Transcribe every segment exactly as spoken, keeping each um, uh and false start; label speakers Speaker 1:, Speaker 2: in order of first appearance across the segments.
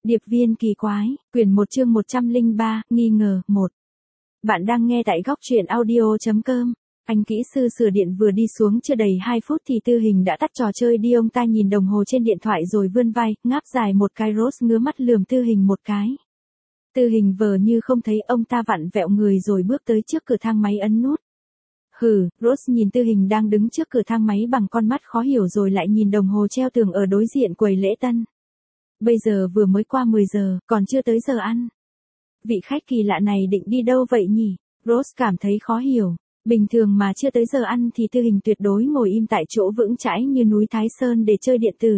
Speaker 1: Điệp viên kỳ quái, quyển một chương một trăm lẻ ba, nghi ngờ, một. Bạn đang nghe tại góc truyện audio.com. Anh kỹ sư sửa điện vừa đi xuống chưa đầy hai phút thì Tư Hình đã tắt trò chơi đi. Ông ta nhìn đồng hồ trên điện thoại rồi vươn vai, ngáp dài một cái. Rose ngứa mắt lườm Tư Hình một cái. Tư Hình vờ như không thấy ông ta vặn vẹo người rồi bước tới trước cửa thang máy ấn nút. Hừ, Rose nhìn Tư Hình đang đứng trước cửa thang máy bằng con mắt khó hiểu rồi lại nhìn đồng hồ treo tường ở đối diện quầy lễ tân. Bây giờ vừa mới qua mười giờ, còn chưa tới giờ ăn. Vị khách kỳ lạ này định đi đâu vậy nhỉ? Rose cảm thấy khó hiểu. Bình thường mà chưa tới giờ ăn thì Tư Hình tuyệt đối ngồi im tại chỗ vững chãi như núi Thái Sơn để chơi điện tử.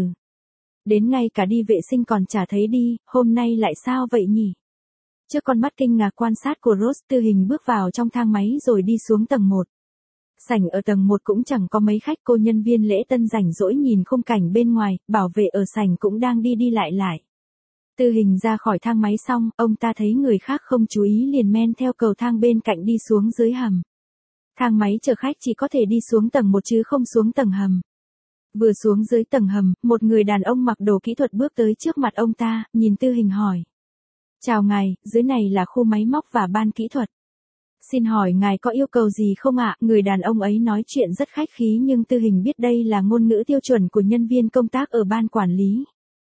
Speaker 1: Đến ngay cả đi vệ sinh còn chả thấy đi, hôm nay lại sao vậy nhỉ? Trước con mắt kinh ngạc quan sát của Rose, Tư Hình bước vào trong thang máy rồi đi xuống tầng một. Sảnh ở tầng một cũng chẳng có mấy khách. Cô nhân viên lễ tân rảnh rỗi nhìn khung cảnh bên ngoài, bảo vệ ở sảnh cũng đang đi đi lại lại. Tư Hình ra khỏi thang máy xong, ông ta thấy người khác không chú ý liền men theo cầu thang bên cạnh đi xuống dưới hầm. Thang máy chở khách chỉ có thể đi xuống tầng một chứ không xuống tầng hầm. Vừa xuống dưới tầng hầm, một người đàn ông mặc đồ kỹ thuật bước tới trước mặt ông ta, nhìn Tư Hình hỏi. Chào ngài, dưới này là khu máy móc và ban kỹ thuật. Xin hỏi ngài có yêu cầu gì không ạ? Người đàn ông ấy nói chuyện rất khách khí nhưng Tư Hình biết đây là ngôn ngữ tiêu chuẩn của nhân viên công tác ở ban quản lý.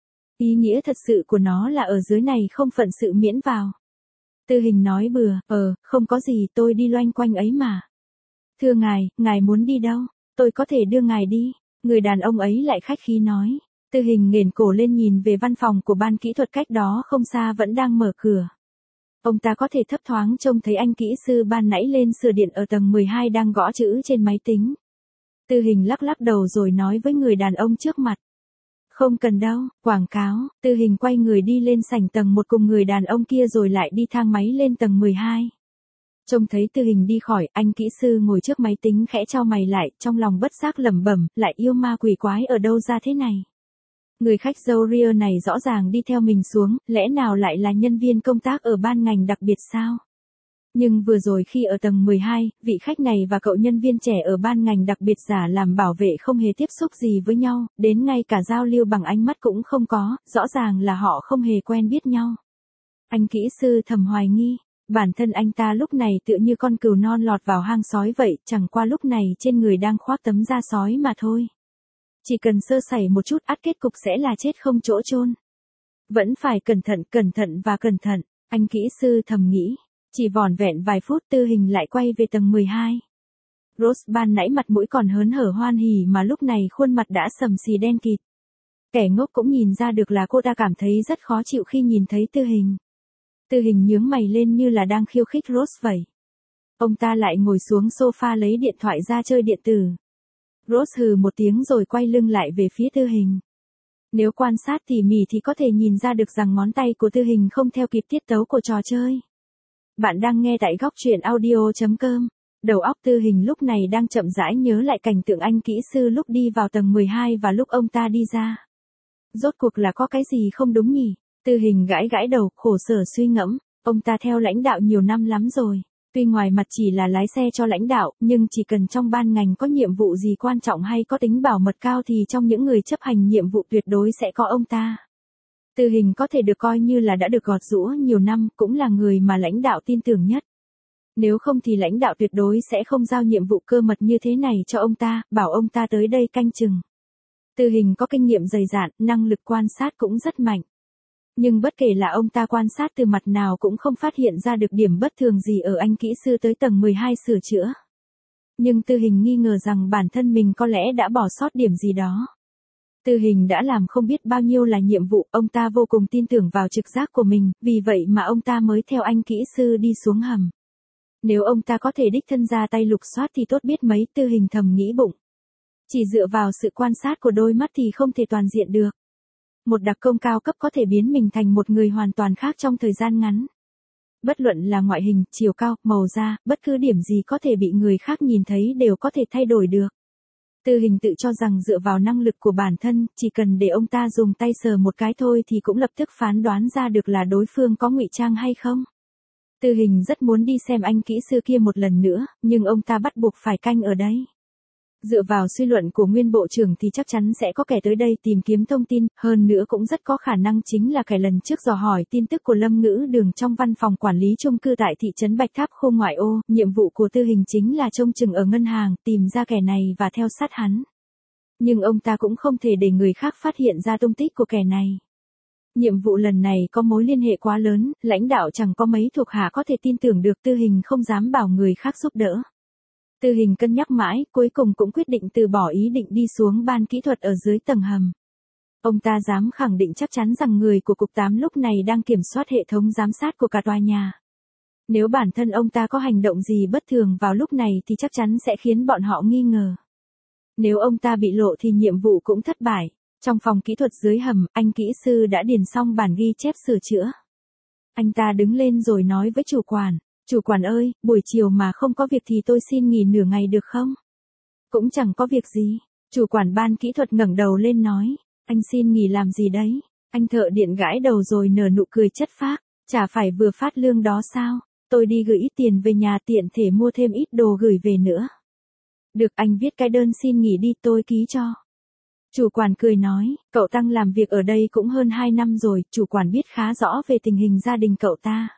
Speaker 1: Ý nghĩa thật sự của nó là ở dưới này không phận sự miễn vào. Tư Hình nói bừa, ờ, không có gì, tôi đi loanh quanh ấy mà. Thưa ngài, ngài muốn đi đâu? Tôi có thể đưa ngài đi. Người đàn ông ấy lại khách khí nói. Tư Hình nghển cổ lên nhìn về văn phòng của ban kỹ thuật cách đó không xa vẫn đang mở cửa. Ông ta có thể thấp thoáng trông thấy anh kỹ sư ban nãy lên sửa điện ở tầng mười hai đang gõ chữ trên máy tính. Tư Hình lắc lắc đầu rồi nói với người đàn ông trước mặt. Không cần đâu, quảng cáo. Tư Hình quay người đi lên sảnh tầng một cùng người đàn ông kia rồi lại đi thang máy lên tầng mười hai. Trông thấy Tư Hình đi khỏi, anh kỹ sư ngồi trước máy tính khẽ chau mày lại, trong lòng bất giác lẩm bẩm, lại yêu ma quỷ quái ở đâu ra thế này. Người khách râu ria này rõ ràng đi theo mình xuống, lẽ nào lại là nhân viên công tác ở ban ngành đặc biệt sao? Nhưng vừa rồi khi ở tầng mười hai, vị khách này và cậu nhân viên trẻ ở ban ngành đặc biệt giả làm bảo vệ không hề tiếp xúc gì với nhau, đến ngay cả giao lưu bằng ánh mắt cũng không có, rõ ràng là họ không hề quen biết nhau. Anh kỹ sư thầm hoài nghi, bản thân anh ta lúc này tựa như con cừu non lọt vào hang sói vậy, chẳng qua lúc này trên người đang khoác tấm da sói mà thôi. Chỉ cần sơ sẩy một chút ắt kết cục sẽ là chết không chỗ chôn. Vẫn phải cẩn thận, cẩn thận và cẩn thận, anh kỹ sư thầm nghĩ. Chỉ vỏn vẹn vài phút Tư Hình lại quay về tầng mười hai. Rose ban nãy mặt mũi còn hớn hở hoan hỉ mà lúc này khuôn mặt đã sầm xì đen kịt. Kẻ ngốc cũng nhìn ra được là cô ta cảm thấy rất khó chịu khi nhìn thấy Tư Hình. Tư Hình nhướng mày lên như là đang khiêu khích Rose vậy. Ông ta lại ngồi xuống sofa lấy điện thoại ra chơi điện tử. Rose hừ một tiếng rồi quay lưng lại về phía Tư Hình. Nếu quan sát tỉ mỉ thì có thể nhìn ra được rằng ngón tay của Tư Hình không theo kịp tiết tấu của trò chơi. Bạn đang nghe tại góc truyện audio.com. Đầu óc Tư Hình lúc này đang chậm rãi nhớ lại cảnh tượng anh kỹ sư lúc đi vào tầng mười hai và lúc ông ta đi ra. Rốt cuộc là có cái gì không đúng nhỉ? Tư Hình gãi gãi đầu, khổ sở suy ngẫm. Ông ta theo lãnh đạo nhiều năm lắm rồi. Tuy ngoài mặt chỉ là lái xe cho lãnh đạo, nhưng chỉ cần trong ban ngành có nhiệm vụ gì quan trọng hay có tính bảo mật cao thì trong những người chấp hành nhiệm vụ tuyệt đối sẽ có ông ta. Tư Hình có thể được coi như là đã được gọt giũa nhiều năm, cũng là người mà lãnh đạo tin tưởng nhất. Nếu không thì lãnh đạo tuyệt đối sẽ không giao nhiệm vụ cơ mật như thế này cho ông ta, bảo ông ta tới đây canh chừng. Tư Hình có kinh nghiệm dày dạn, năng lực quan sát cũng rất mạnh. Nhưng bất kể là ông ta quan sát từ mặt nào cũng không phát hiện ra được điểm bất thường gì ở anh kỹ sư tới tầng mười hai sửa chữa. Nhưng Tư Hình nghi ngờ rằng bản thân mình có lẽ đã bỏ sót điểm gì đó. Tư Hình đã làm không biết bao nhiêu là nhiệm vụ, ông ta vô cùng tin tưởng vào trực giác của mình, vì vậy mà ông ta mới theo anh kỹ sư đi xuống hầm. Nếu ông ta có thể đích thân ra tay lục soát thì tốt biết mấy, Tư Hình thầm nghĩ bụng. Chỉ dựa vào sự quan sát của đôi mắt thì không thể toàn diện được. Một đặc công cao cấp có thể biến mình thành một người hoàn toàn khác trong thời gian ngắn. Bất luận là ngoại hình, chiều cao, màu da, bất cứ điểm gì có thể bị người khác nhìn thấy đều có thể thay đổi được. Tư Hình tự cho rằng dựa vào năng lực của bản thân, chỉ cần để ông ta dùng tay sờ một cái thôi thì cũng lập tức phán đoán ra được là đối phương có ngụy trang hay không. Tư Hình rất muốn đi xem anh kỹ sư kia một lần nữa, nhưng ông ta bắt buộc phải canh ở đấy. Dựa vào suy luận của nguyên bộ trưởng thì chắc chắn sẽ có kẻ tới đây tìm kiếm thông tin, hơn nữa cũng rất có khả năng chính là kẻ lần trước dò hỏi tin tức của Lâm Ngữ Đường trong văn phòng quản lý chung cư tại thị trấn Bạch Tháp khu ngoại ô. Nhiệm vụ của Tư Hình chính là trông chừng ở ngân hàng, tìm ra kẻ này và theo sát hắn. Nhưng ông ta cũng không thể để người khác phát hiện ra tung tích của kẻ này. Nhiệm vụ lần này có mối liên hệ quá lớn, lãnh đạo chẳng có mấy thuộc hạ có thể tin tưởng được. Tư Hình không dám bảo người khác giúp đỡ. Tư Hình cân nhắc mãi, cuối cùng cũng quyết định từ bỏ ý định đi xuống ban kỹ thuật ở dưới tầng hầm. Ông ta dám khẳng định chắc chắn rằng người của cục tám lúc này đang kiểm soát hệ thống giám sát của cả tòa nhà. Nếu bản thân ông ta có hành động gì bất thường vào lúc này thì chắc chắn sẽ khiến bọn họ nghi ngờ. Nếu ông ta bị lộ thì nhiệm vụ cũng thất bại. Trong phòng kỹ thuật dưới hầm, anh kỹ sư đã điền xong bản ghi chép sửa chữa. Anh ta đứng lên rồi nói với chủ quản. Chủ quản ơi, buổi chiều mà không có việc thì tôi xin nghỉ nửa ngày được không? Cũng chẳng có việc gì. Chủ quản ban kỹ thuật ngẩng đầu lên nói. Anh xin nghỉ làm gì đấy? Anh thợ điện gãi đầu rồi nở nụ cười chất phác. Chả phải vừa phát lương đó sao? Tôi đi gửi ít tiền về nhà tiện thể mua thêm ít đồ gửi về nữa. Được, anh viết cái đơn xin nghỉ đi, tôi ký cho. Chủ quản cười nói, cậu Tăng làm việc ở đây cũng hơn hai năm rồi, chủ quản biết khá rõ về tình hình gia đình cậu ta.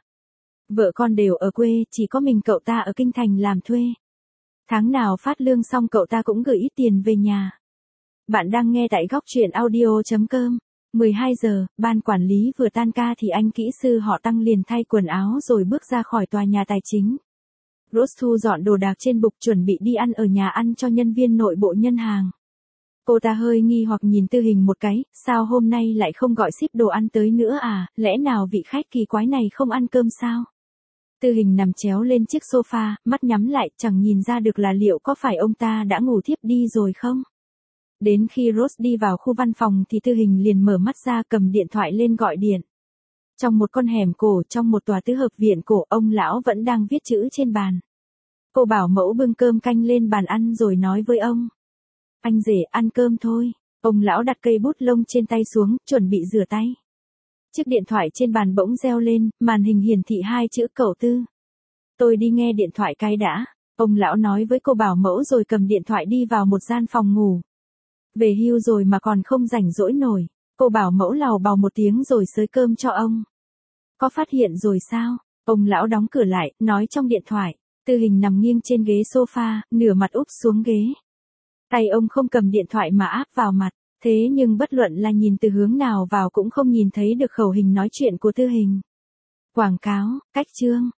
Speaker 1: Vợ con đều ở quê, chỉ có mình cậu ta ở kinh thành làm thuê. Tháng nào phát lương xong cậu ta cũng gửi ít tiền về nhà. Bạn đang nghe tại góc truyện audio chấm com. mười hai giờ, ban quản lý vừa tan ca thì anh kỹ sư họ Tăng liền thay quần áo rồi bước ra khỏi tòa nhà tài chính. Rose thu dọn đồ đạc trên bục chuẩn bị đi ăn ở nhà ăn cho nhân viên nội bộ ngân hàng. Cô ta hơi nghi hoặc nhìn Tư Hình một cái, sao hôm nay lại không gọi ship đồ ăn tới nữa à, lẽ nào vị khách kỳ quái này không ăn cơm sao? Tư Hình nằm chéo lên chiếc sofa, mắt nhắm lại, chẳng nhìn ra được là liệu có phải ông ta đã ngủ thiếp đi rồi không? Đến khi Rose đi vào khu văn phòng thì Tư Hình liền mở mắt ra cầm điện thoại lên gọi điện. Trong một con hẻm cổ trong một tòa tứ hợp viện cổ, ông lão vẫn đang viết chữ trên bàn. Cô bảo mẫu bưng cơm canh lên bàn ăn rồi nói với ông. Anh rể ăn cơm thôi. Ông lão đặt cây bút lông trên tay xuống, chuẩn bị rửa tay. Chiếc điện thoại trên bàn bỗng reo lên, màn hình hiển thị hai chữ cậu Tư. Tôi đi nghe điện thoại cái đã. Ông lão nói với cô bảo mẫu rồi cầm điện thoại đi vào một gian phòng ngủ. Về hưu rồi mà còn không rảnh rỗi nổi. Cô bảo mẫu lào bào một tiếng rồi xới cơm cho ông. Có phát hiện rồi sao? Ông lão đóng cửa lại, nói trong điện thoại. Tư Hình nằm nghiêng trên ghế sofa, nửa mặt úp xuống ghế. Tay ông không cầm điện thoại mà áp vào mặt, thế nhưng bất luận là nhìn từ hướng nào vào cũng không nhìn thấy được khẩu hình nói chuyện của Tư Hình. Quảng cáo, cách chương,